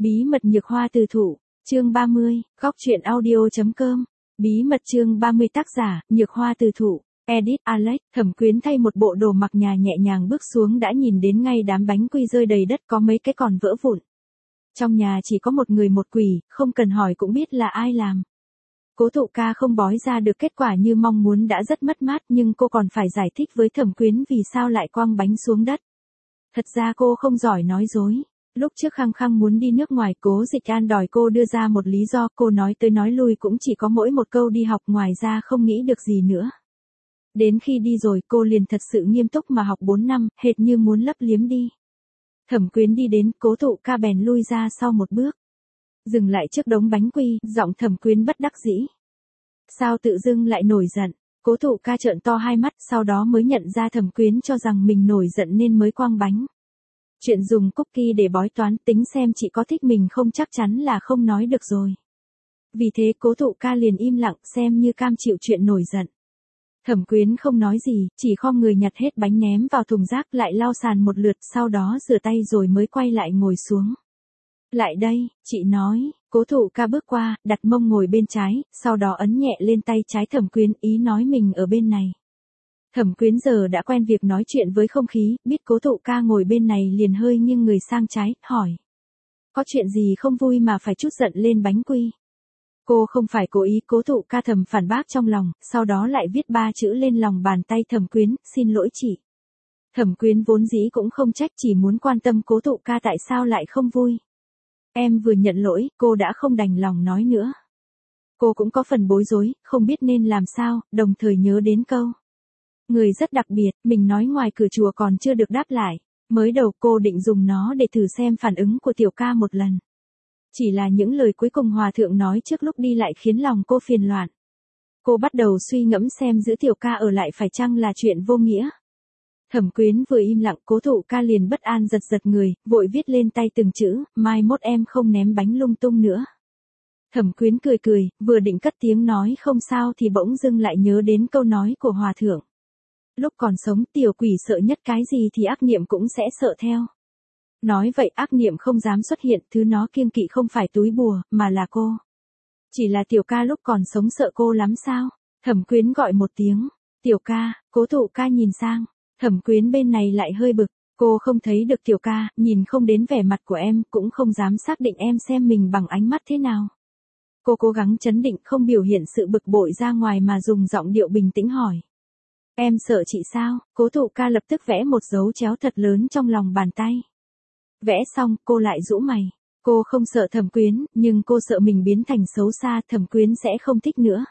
Bí mật nhược hoa từ thụ, chương 30, góc truyện audio.com. Bí mật chương 30 tác giả, nhược hoa từ thụ, edit Alex. Thẩm Quyến thay một bộ đồ mặc nhà nhẹ nhàng bước xuống đã nhìn đến ngay đám bánh quy rơi đầy đất, có mấy cái còn vỡ vụn. Trong nhà chỉ có một người một quỷ, không cần hỏi cũng biết là ai làm. Cố Thụ Ca không bói ra được kết quả như mong muốn đã rất mất mát, nhưng cô còn phải giải thích với Thẩm Quyến vì sao lại quăng bánh xuống đất. Thật ra cô không giỏi nói dối. Lúc trước khăng khăng muốn đi nước ngoài, Cố Dịch An đòi cô đưa ra một lý do, cô nói tới nói lui cũng chỉ có mỗi một câu đi học, ngoài ra không nghĩ được gì nữa. Đến khi đi rồi cô liền thật sự nghiêm túc mà học 4 năm, hệt như muốn lấp liếm đi. Thẩm Quyến đi đến, Cố Thụ Ca bèn lui ra sau một bước. Dừng lại trước đống bánh quy, giọng Thẩm Quyến bất đắc dĩ. Sao tự dưng lại nổi giận? Cố Thụ Ca trợn to hai mắt, sau đó mới nhận ra Thẩm Quyến cho rằng mình nổi giận nên mới quăng bánh. Chuyện dùng cookie để bói toán, tính xem chị có thích mình không chắc chắn là không nói được rồi. Vì thế Cố Thụ Ca liền im lặng, xem như cam chịu chuyện nổi giận. Thẩm Quyến không nói gì, chỉ khom người nhặt hết bánh ném vào thùng rác, lại lau sàn một lượt, sau đó rửa tay rồi mới quay lại ngồi xuống. Lại đây, chị nói. Cố Thụ Ca bước qua, đặt mông ngồi bên trái, sau đó ấn nhẹ lên tay trái Thẩm Quyến, ý nói mình ở bên này. Thẩm Quyến giờ đã quen việc nói chuyện với không khí, biết Cố Thụ Ca ngồi bên này liền hơi nghiêng người sang trái, hỏi. Có chuyện gì không vui mà phải trút giận lên bánh quy? Cô không phải cố ý. Cố Thụ Ca thầm phản bác trong lòng, sau đó lại viết 3 chữ lên lòng bàn tay Thẩm Quyến, xin lỗi chị. Thẩm Quyến vốn dĩ cũng không trách, chỉ muốn quan tâm Cố Thụ Ca tại sao lại không vui. Em vừa nhận lỗi, cô đã không đành lòng nói nữa. Cô cũng có phần bối rối, không biết nên làm sao, đồng thời nhớ đến câu. Người rất đặc biệt, mình nói ngoài cửa chùa còn chưa được đáp lại. Mới đầu cô định dùng nó để thử xem phản ứng của Tiểu Ca một lần. Chỉ là những lời cuối cùng Hòa Thượng nói trước lúc đi lại khiến lòng cô phiền loạn. Cô bắt đầu suy ngẫm xem giữ Tiểu Ca ở lại phải chăng là chuyện vô nghĩa. Thẩm Quyến vừa im lặng, Cố Thụ Ca liền bất an giật giật người, vội viết lên tay từng chữ, mai mốt em không ném bánh lung tung nữa. Thẩm Quyến cười cười, vừa định cất tiếng nói không sao thì bỗng dưng lại nhớ đến câu nói của Hòa Thượng. Lúc còn sống tiểu quỷ sợ nhất cái gì thì ác niệm cũng sẽ sợ theo. Nói vậy ác niệm không dám xuất hiện, thứ nó kiêng kỵ không phải túi bùa, mà là cô. Chỉ là Tiểu Ca lúc còn sống sợ cô lắm sao? Thẩm Quyến gọi một tiếng, Tiểu Ca. Cố Thụ Ca nhìn sang, Thẩm Quyến bên này lại hơi bực, cô không thấy được Tiểu Ca, nhìn không đến vẻ mặt của em, cũng không dám xác định em xem mình bằng ánh mắt thế nào. Cô cố gắng trấn định, không biểu hiện sự bực bội ra ngoài mà dùng giọng điệu bình tĩnh hỏi. Em sợ chị sao? Cố Thụ Ca lập tức vẽ một dấu chéo thật lớn trong lòng bàn tay. Vẽ xong, cô lại rũ mày. Cô không sợ Thẩm Quyến, nhưng cô sợ mình biến thành xấu xa, Thẩm Quyến sẽ không thích nữa.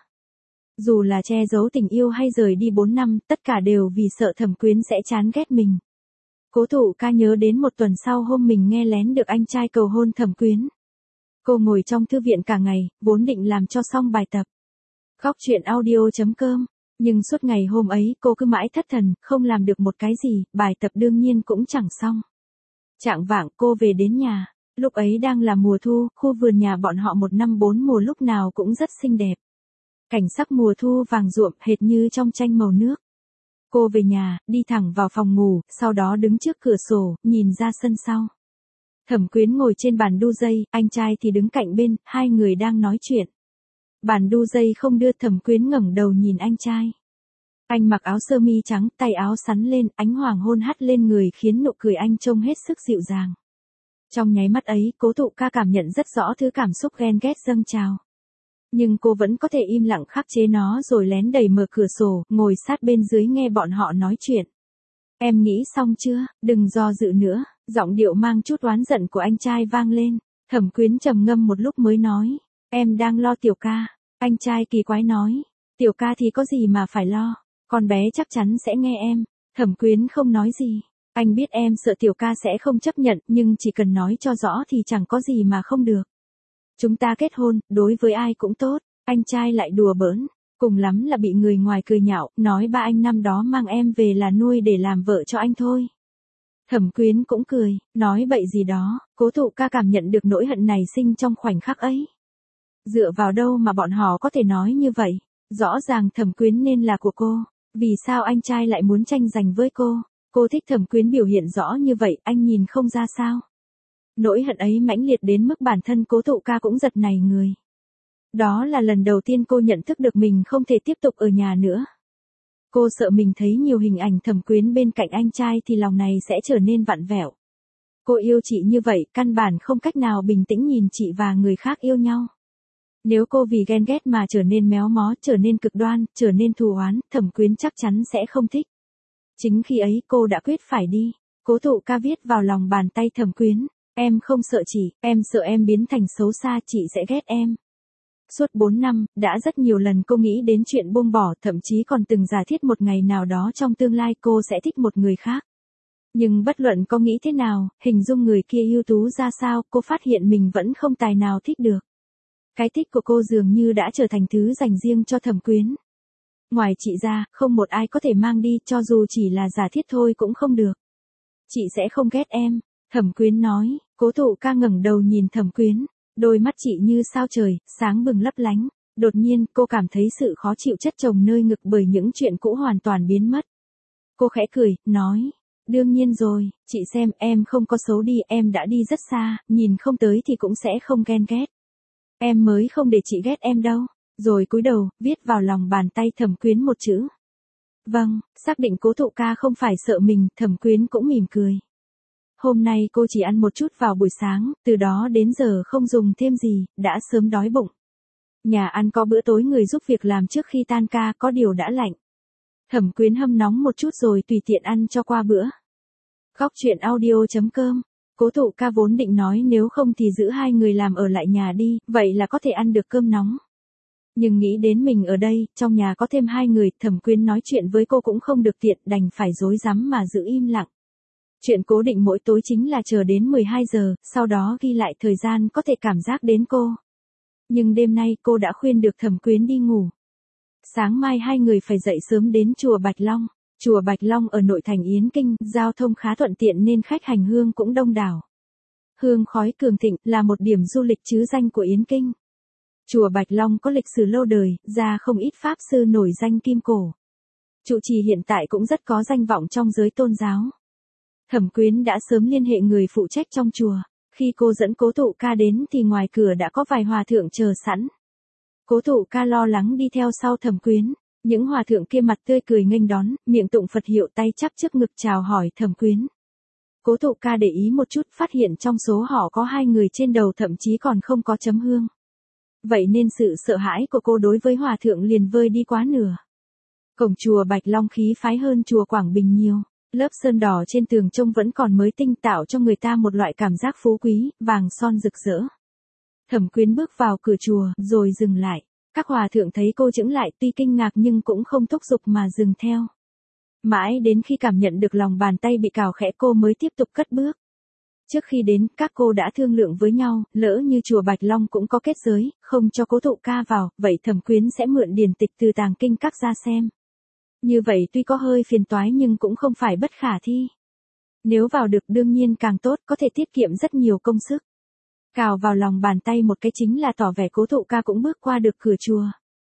Dù là che giấu tình yêu hay rời đi 4 năm, tất cả đều vì sợ Thẩm Quyến sẽ chán ghét mình. Cố Thụ Ca nhớ đến một tuần sau hôm mình nghe lén được anh trai cầu hôn Thẩm Quyến. Cô ngồi trong thư viện cả ngày, vốn định làm cho xong bài tập. Góc truyện audio.com. Nhưng suốt ngày hôm ấy cô cứ mãi thất thần, không làm được một cái gì, bài tập đương nhiên cũng chẳng xong. Chạng vạng cô về đến nhà, lúc ấy đang là mùa thu, khu vườn nhà bọn họ 1 năm 4 mùa lúc nào cũng rất xinh đẹp. Cảnh sắc mùa thu vàng ruộm hệt như trong tranh màu nước. Cô về nhà, đi thẳng vào phòng ngủ, sau đó đứng trước cửa sổ, nhìn ra sân sau. Thẩm Quyến ngồi trên bàn đu dây, anh trai thì đứng cạnh bên, hai người đang nói chuyện. Bàn đu dây không đưa, Thẩm Quyến ngẩng đầu nhìn anh trai. Anh mặc áo sơ mi trắng, tay áo sắn lên, ánh hoàng hôn hắt lên người khiến nụ cười anh trông hết sức dịu dàng. Trong nháy mắt ấy, Cố Thụ Ca cảm nhận rất rõ thứ cảm xúc ghen ghét dâng trào. Nhưng cô vẫn có thể im lặng khắc chế nó rồi lén đẩy mở cửa sổ, ngồi sát bên dưới nghe bọn họ nói chuyện. Em nghĩ xong chưa? Đừng do dự nữa. Giọng điệu mang chút oán giận của anh trai vang lên. Thẩm Quyến trầm ngâm một lúc mới nói. Em đang lo Tiểu Ca. Anh trai kỳ quái nói. Tiểu Ca thì có gì mà phải lo. Con bé chắc chắn sẽ nghe em. Thẩm Quyến không nói gì. Anh biết em sợ Tiểu Ca sẽ không chấp nhận, nhưng chỉ cần nói cho rõ thì chẳng có gì mà không được. Chúng ta kết hôn, đối với ai cũng tốt. Anh trai lại đùa bỡn. Cùng lắm là bị người ngoài cười nhạo, nói ba anh năm đó mang em về là nuôi để làm vợ cho anh thôi. Thẩm Quyến cũng cười, nói bậy gì đó. Cố Thụ Ca cảm nhận được nỗi hận này sinh trong khoảnh khắc ấy. Dựa vào đâu mà bọn họ có thể nói như vậy? Rõ ràng Thẩm Quyến nên là của cô. Vì sao anh trai lại muốn tranh giành với cô? Cô thích Thẩm Quyến biểu hiện rõ như vậy, anh nhìn không ra sao? Nỗi hận ấy mãnh liệt đến mức bản thân Cố Thụ Ca cũng giật nảy người. Đó là lần đầu tiên cô nhận thức được mình không thể tiếp tục ở nhà nữa. Cô sợ mình thấy nhiều hình ảnh Thẩm Quyến bên cạnh anh trai thì lòng này sẽ trở nên vặn vẹo. Cô yêu chị như vậy, căn bản không cách nào bình tĩnh nhìn chị và người khác yêu nhau. Nếu cô vì ghen ghét mà trở nên méo mó, trở nên cực đoan, trở nên thù oán, Thẩm Quyến chắc chắn sẽ không thích. Chính khi ấy cô đã quyết phải đi. Cố Thụ Ca viết vào lòng bàn tay Thẩm Quyến, em không sợ chị, em sợ em biến thành xấu xa, chị sẽ ghét em. Suốt 4 năm, đã rất nhiều lần cô nghĩ đến chuyện buông bỏ, thậm chí còn từng giả thiết một ngày nào đó trong tương lai cô sẽ thích một người khác. Nhưng bất luận có nghĩ thế nào, hình dung người kia ưu tú ra sao, cô phát hiện mình vẫn không tài nào thích được. Cái thích của cô dường như đã trở thành thứ dành riêng cho Thẩm Quyến. Ngoài chị ra, không một ai có thể mang đi, cho dù chỉ là giả thiết thôi cũng không được. Chị sẽ không ghét em, Thẩm Quyến nói. Cố Thụ Ca ngẩng đầu nhìn Thẩm Quyến, đôi mắt chị như sao trời, sáng bừng lấp lánh. Đột nhiên, cô cảm thấy sự khó chịu chất chồng nơi ngực bởi những chuyện cũ hoàn toàn biến mất. Cô khẽ cười, nói, đương nhiên rồi, chị xem, em không có xấu đi, em đã đi rất xa, nhìn không tới thì cũng sẽ không ghen ghét. Em mới không để chị ghét em đâu. Rồi cúi đầu, viết vào lòng bàn tay Thẩm Quyến một chữ. Vâng, xác định Cố Thụ Ca không phải sợ mình, Thẩm Quyến cũng mỉm cười. Hôm nay cô chỉ ăn một chút vào buổi sáng, từ đó đến giờ không dùng thêm gì, đã sớm đói bụng. Nhà ăn có bữa tối người giúp việc làm trước khi tan ca, có điều đã lạnh. Thẩm Quyến hâm nóng một chút rồi tùy tiện ăn cho qua bữa. Góc truyện audio.com. Cố Thụ Ca vốn định nói nếu không thì giữ hai người làm ở lại nhà đi, vậy là có thể ăn được cơm nóng. Nhưng nghĩ đến mình ở đây, trong nhà có thêm hai người, Thẩm Quyến nói chuyện với cô cũng không được tiện, đành phải rối rắm mà giữ im lặng. Chuyện cố định mỗi tối chính là chờ đến 12 giờ, sau đó ghi lại thời gian có thể cảm giác đến cô. Nhưng đêm nay cô đã khuyên được Thẩm Quyến đi ngủ. Sáng mai hai người phải dậy sớm đến chùa Bạch Long. Chùa Bạch Long ở nội thành Yến Kinh, giao thông khá thuận tiện nên khách hành hương cũng đông đảo. Hương khói cường thịnh là một điểm du lịch trứ danh của Yến Kinh. Chùa Bạch Long có lịch sử lâu đời, ra không ít pháp sư nổi danh kim cổ. Trụ trì hiện tại cũng rất có danh vọng trong giới tôn giáo. Thẩm Quyến đã sớm liên hệ người phụ trách trong chùa. Khi cô dẫn Cố Thụ Ca đến thì ngoài cửa đã có vài hòa thượng chờ sẵn. Cố Thụ Ca lo lắng đi theo sau Thẩm Quyến. Những hòa thượng kia mặt tươi cười nghênh đón, miệng tụng Phật hiệu, tay chắp trước ngực chào hỏi Thẩm Quyến. Cố Thụ Ca để ý một chút, phát hiện trong số họ có hai người trên đầu thậm chí còn không có chấm hương. Vậy nên sự sợ hãi của cô đối với hòa thượng liền vơi đi quá nửa. Cổng chùa Bạch Long khí phái hơn chùa Quảng Bình nhiều. Lớp sơn đỏ trên tường trông vẫn còn mới tinh, tạo cho người ta một loại cảm giác phú quý, vàng son rực rỡ. Thẩm Quyến bước vào cửa chùa, rồi dừng lại. Các hòa thượng thấy cô chững lại, tuy kinh ngạc nhưng cũng không thúc giục mà dừng theo. Mãi đến khi cảm nhận được lòng bàn tay bị cào khẽ cô mới tiếp tục cất bước. Trước khi đến, các cô đã thương lượng với nhau, lỡ như chùa Bạch Long cũng có kết giới, không cho Cố Thụ Ca vào, vậy Thẩm Quyến sẽ mượn điển tịch từ tàng kinh các ra xem. Như vậy tuy có hơi phiền toái nhưng cũng không phải bất khả thi. Nếu vào được đương nhiên càng tốt, có thể tiết kiệm rất nhiều công sức. Cào vào lòng bàn tay một cái chính là tỏ vẻ Cố Thụ Ca cũng bước qua được cửa chùa.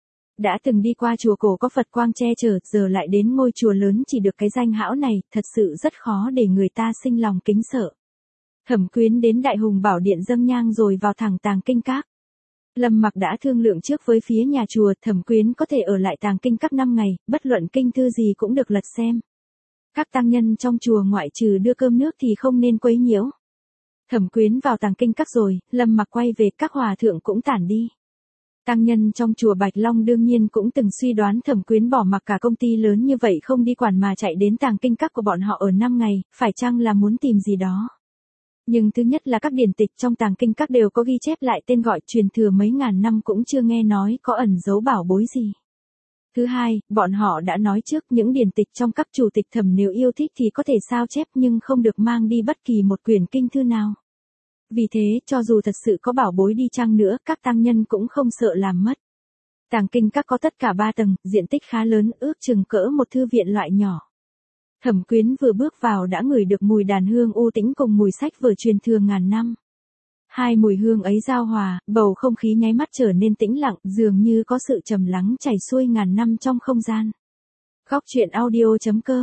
Đã từng đi qua chùa cổ có Phật quang che chở, giờ lại đến ngôi chùa lớn chỉ được cái danh hão này, thật sự rất khó để người ta sinh lòng kính sợ. Thẩm Quyến đến Đại Hùng Bảo Điện dâng nhang rồi vào thẳng tàng kinh các. Lâm Mặc đã thương lượng trước với phía nhà chùa, Thẩm Quyến có thể ở lại tàng kinh các 5 ngày, bất luận kinh thư gì cũng được lật xem. Các tăng nhân trong chùa ngoại trừ đưa cơm nước thì không nên quấy nhiễu. Thẩm Quyến vào tàng kinh các rồi, Lâm Mặc quay về, các hòa thượng cũng tản đi. Tăng nhân trong chùa Bạch Long đương nhiên cũng từng suy đoán Thẩm Quyến bỏ mặc cả công ty lớn như vậy không đi quản mà chạy đến tàng kinh các của bọn họ ở 5 ngày, phải chăng là muốn tìm gì đó. Nhưng thứ nhất là các điển tịch trong tàng kinh các đều có ghi chép lại tên gọi, truyền thừa mấy ngàn năm cũng chưa nghe nói có ẩn giấu bảo bối gì. Thứ hai, bọn họ đã nói trước những điển tịch trong các chủ tịch thẩm nếu yêu thích thì có thể sao chép nhưng không được mang đi bất kỳ một quyển kinh thư nào. Vì thế, cho dù thật sự có bảo bối đi chăng nữa, các tăng nhân cũng không sợ làm mất. Tàng kinh các có tất cả 3 tầng, diện tích khá lớn, ước chừng cỡ một thư viện loại nhỏ. Thẩm Quyến vừa bước vào đã ngửi được mùi đàn hương u tĩnh cùng mùi sách vở truyền thừa ngàn năm. Hai mùi hương ấy giao hòa, bầu không khí nháy mắt trở nên tĩnh lặng, dường như có sự trầm lắng chảy xuôi ngàn năm trong không gian. Góc truyện audio.com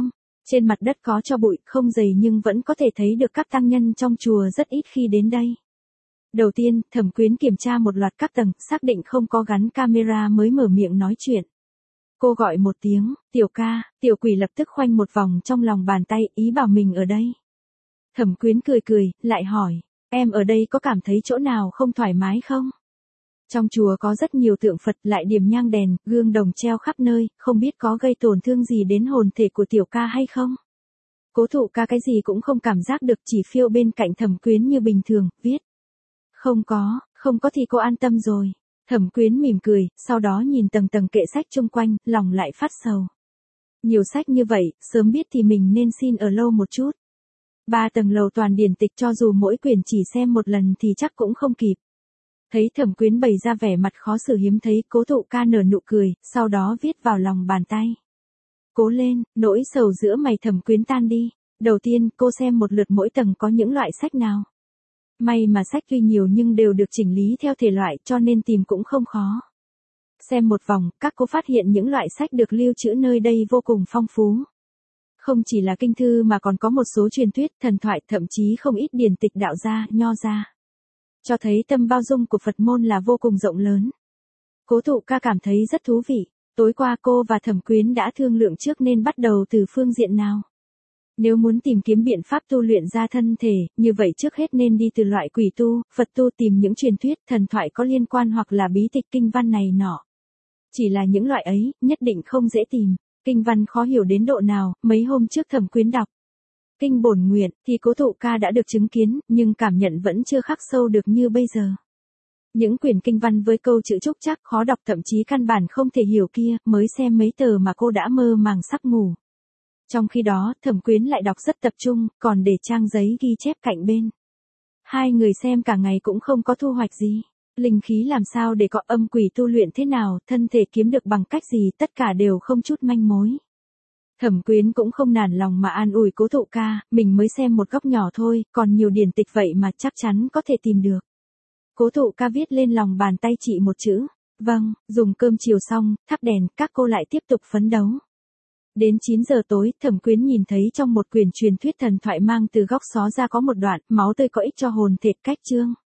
Trên mặt đất có tro bụi, không dày nhưng vẫn có thể thấy được các tăng nhân trong chùa rất ít khi đến đây. Đầu tiên, Thẩm Quyến kiểm tra một loạt các tầng, xác định không có gắn camera mới mở miệng nói chuyện. Cô gọi một tiếng, Tiểu ca, tiểu quỷ lập tức khoanh một vòng trong lòng bàn tay, ý bảo mình ở đây. Thẩm Quyến cười cười, lại hỏi, em ở đây có cảm thấy chỗ nào không thoải mái không? Trong chùa có rất nhiều tượng Phật, lại điểm nhang đèn, gương đồng treo khắp nơi, không biết có gây tổn thương gì đến hồn thể của tiểu ca hay không? Cố Thụ ca cái gì cũng không cảm giác được, chỉ phiêu bên cạnh Thẩm Quyến như bình thường, viết. Không có thì cô an tâm rồi. Thẩm Quyến mỉm cười, sau đó nhìn tầng tầng kệ sách chung quanh, lòng lại phát sầu. Nhiều sách như vậy, sớm biết thì mình nên xin ở lâu một chút. 3 tầng lầu toàn điển tịch, cho dù mỗi quyển chỉ xem một lần thì chắc cũng không kịp. Thấy Thẩm Quyến bày ra vẻ mặt khó xử hiếm thấy, Cố Thụ ca nở nụ cười, sau đó viết vào lòng bàn tay. Cố lên, nỗi sầu giữa mày Thẩm Quyến tan đi. Đầu tiên, cô xem một lượt mỗi tầng có những loại sách nào. May mà sách tuy nhiều nhưng đều được chỉnh lý theo thể loại, cho nên tìm cũng không khó. Xem một vòng, các cô phát hiện những loại sách được lưu trữ nơi đây vô cùng phong phú. Không chỉ là kinh thư mà còn có một số truyền thuyết, thần thoại, thậm chí không ít điển tịch đạo gia, nho gia. Cho thấy tâm bao dung của Phật môn là vô cùng rộng lớn. Cố Thụ ca cảm thấy rất thú vị. Tối qua cô và Thẩm Quyến đã thương lượng trước nên bắt đầu từ phương diện nào. Nếu muốn tìm kiếm biện pháp tu luyện ra thân thể, như vậy trước hết nên đi từ loại quỷ tu, Phật tu, tìm những truyền thuyết, thần thoại có liên quan hoặc là bí tịch kinh văn này nọ. Chỉ là những loại ấy, nhất định không dễ tìm. Kinh văn khó hiểu đến độ nào, mấy hôm trước Thẩm Quyến đọc Kinh Bổn Nguyện, thì Cố Thụ ca đã được chứng kiến, nhưng cảm nhận vẫn chưa khắc sâu được như bây giờ. Những quyển kinh văn với câu chữ trúc trắc khó đọc, thậm chí căn bản không thể hiểu kia, mới xem mấy tờ mà cô đã mơ màng sắp ngủ. Trong khi đó, Thẩm Quyến lại đọc rất tập trung, còn để trang giấy ghi chép cạnh bên. Hai người xem cả ngày cũng không có thu hoạch gì. Linh khí làm sao để có, âm quỷ tu luyện thế nào, thân thể kiếm được bằng cách gì, tất cả đều không chút manh mối. Thẩm Quyến cũng không nản lòng mà an ủi Cố Thụ ca, mình mới xem một góc nhỏ thôi, còn nhiều điển tịch vậy mà chắc chắn có thể tìm được. Cố Thụ ca viết lên lòng bàn tay chị một chữ, vâng, dùng cơm chiều xong, thắp đèn, các cô lại tiếp tục phấn đấu. Đến 9 giờ tối, Thẩm Quyến nhìn thấy trong một quyển truyền thuyết thần thoại mang từ góc xó ra có một đoạn, máu tươi có ích cho hồn thể, cách chương.